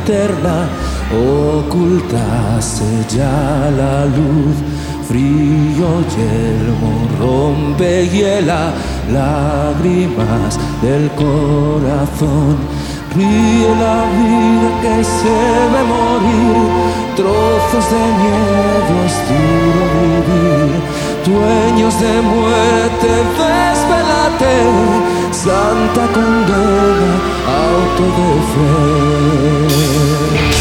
eterna, ocultase ya la luz. Frío yelmo rompe y hiela lágrimas del corazón. Ríe la vida que se ve morir, trozos de miedo es duro vivir. Dueños de muerte, desvélate, santa condena, auto de fe.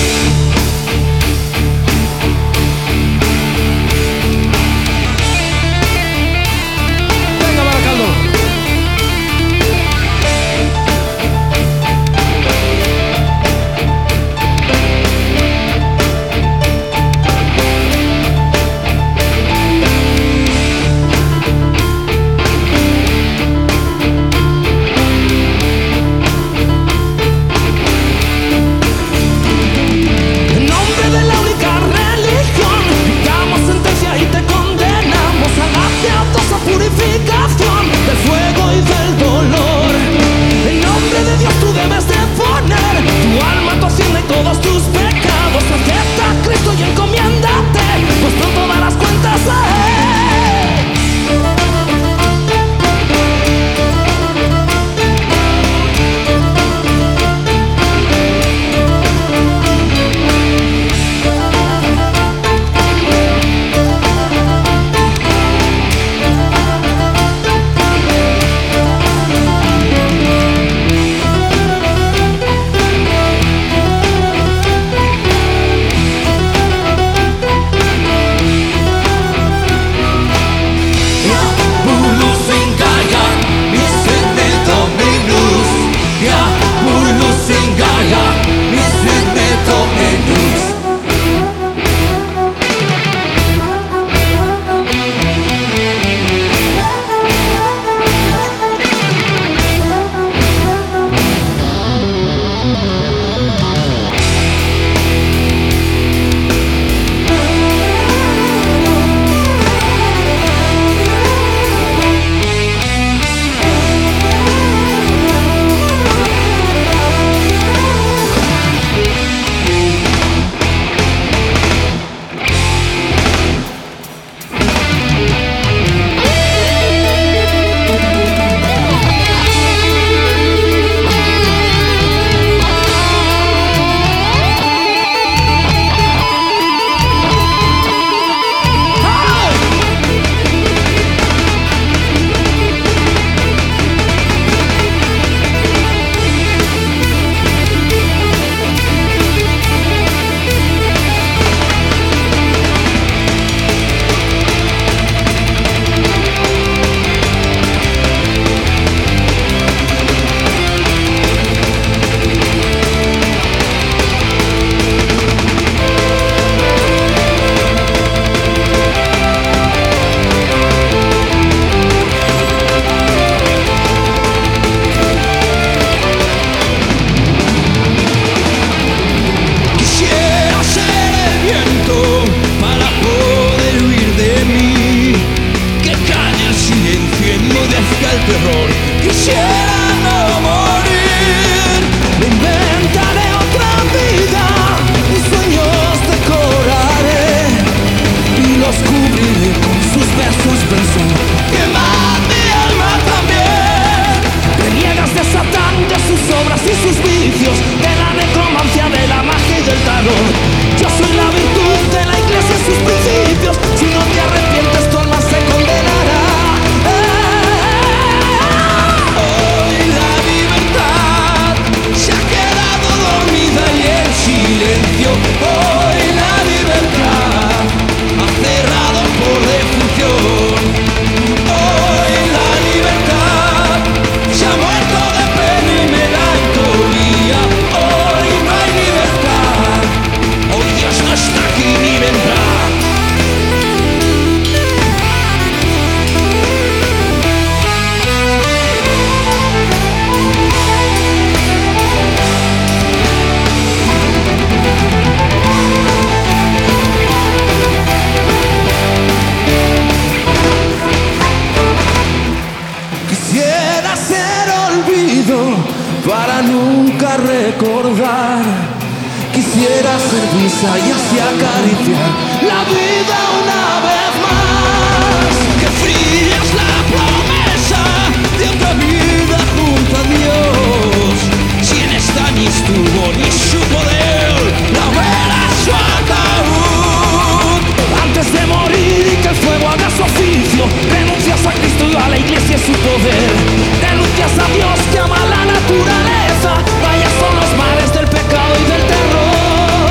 hacer brisa y así acariciar la vida una vez más. Que fría es la promesa de otra vida junto a Dios. Si en esta ni estuvo ni su poder, la vera su ataúd. Antes de morir y que el fuego haga su oficio, renuncias a Cristo y a la iglesia y su poder. Renuncias a Dios que ama la naturaleza. Vaya son los mares del pecado y del terror.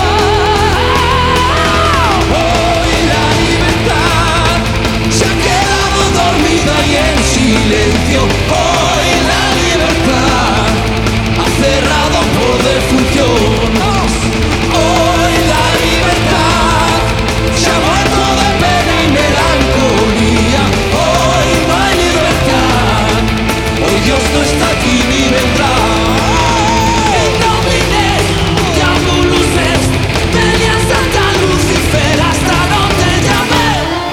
Hoy la libertad se ha quedado dormida y en silencio. Hoy la libertad ha cerrado por defunción. Hoy la libertad se ha muerto de pena y melancolía. Hoy no hay libertad. Hoy Dios no está aquí ni vendrá. En nomine Diabolus est, venia Santa Lucifer, hasta donde llamé.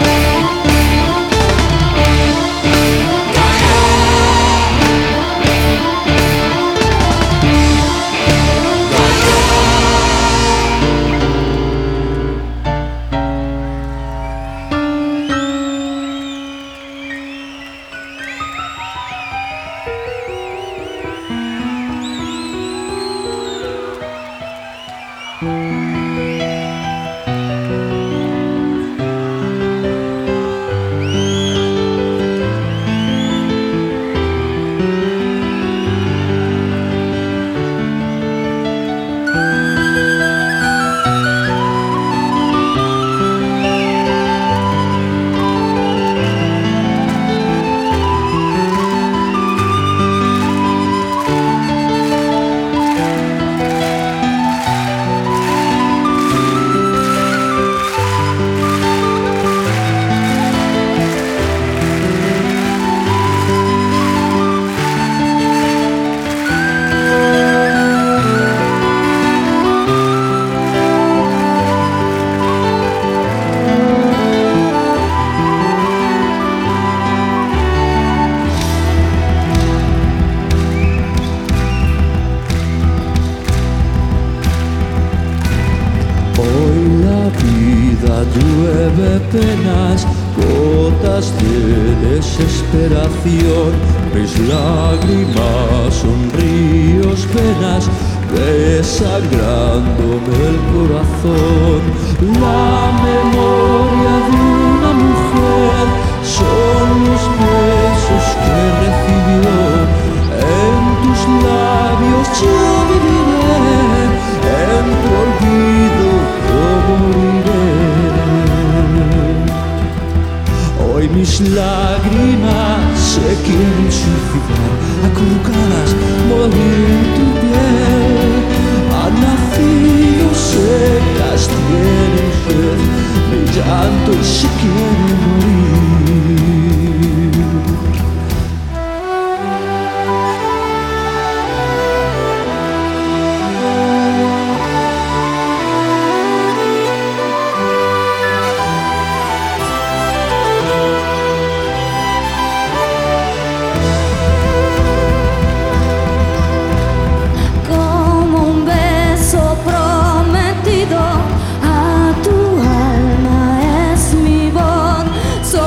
Llueve penas, gotas de desesperación. Mis lágrimas son ríos, penas, desangrándome el corazón. La memoria de una mujer son los besos que recibió. En tus labios yo viviré, en tu olvido yo moriré. Hoy mis lágrimas se quieren suicidar, acurrucadas, morir tu piel. Han nacido secas, tienen sed, mi llanto y se quieren morir. A tu alma es mi voz,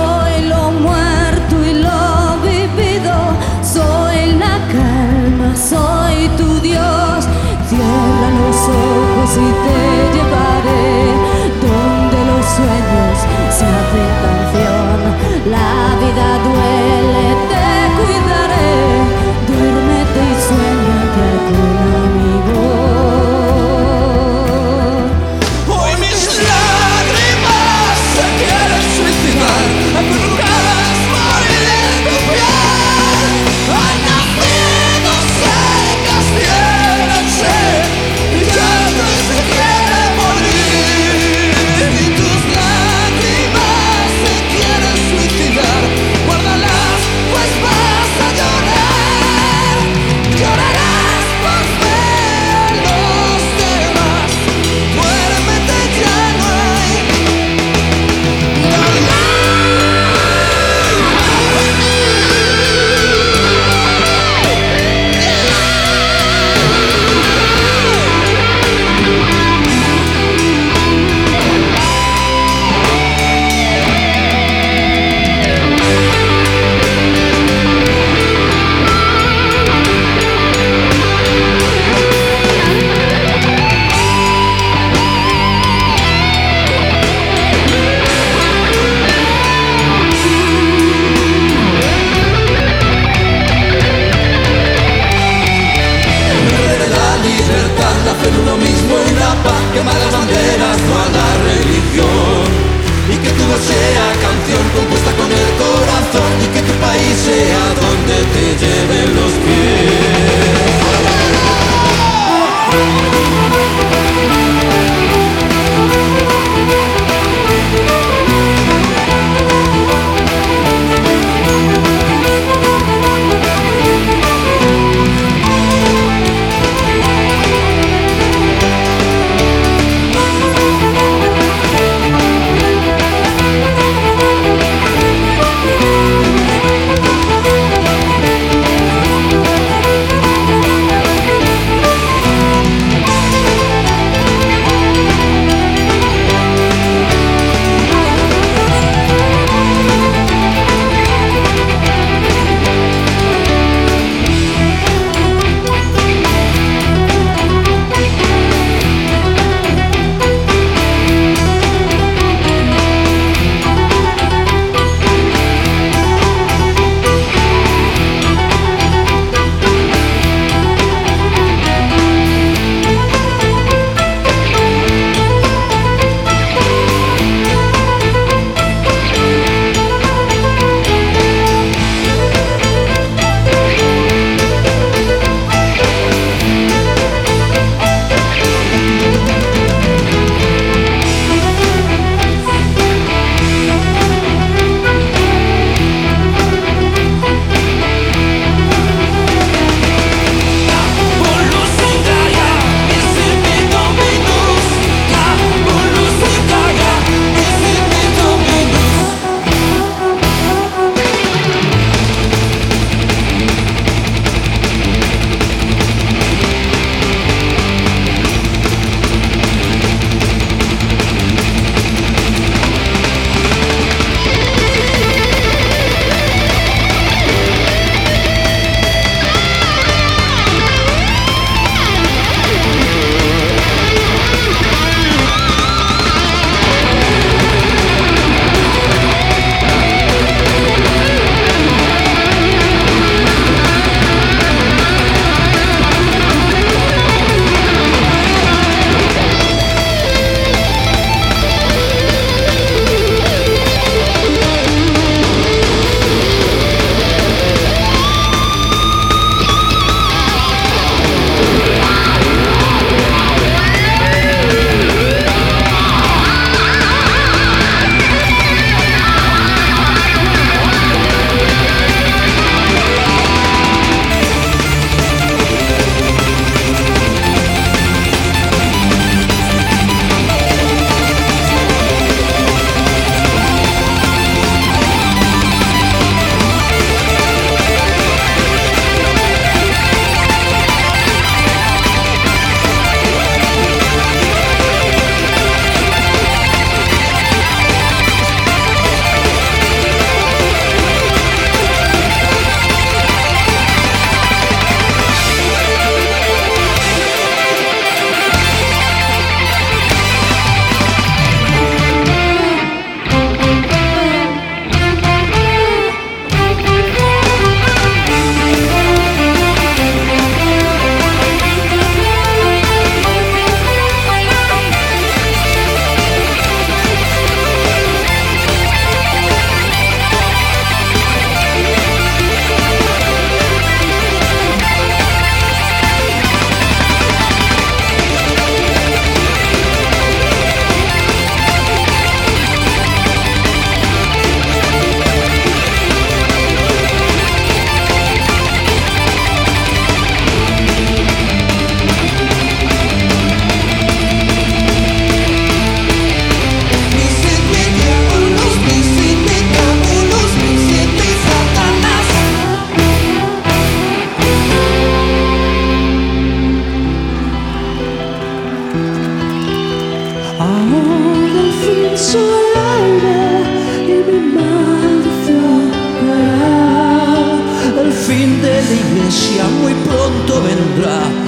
sea donde te lleven los pies. Muy pronto vendrá.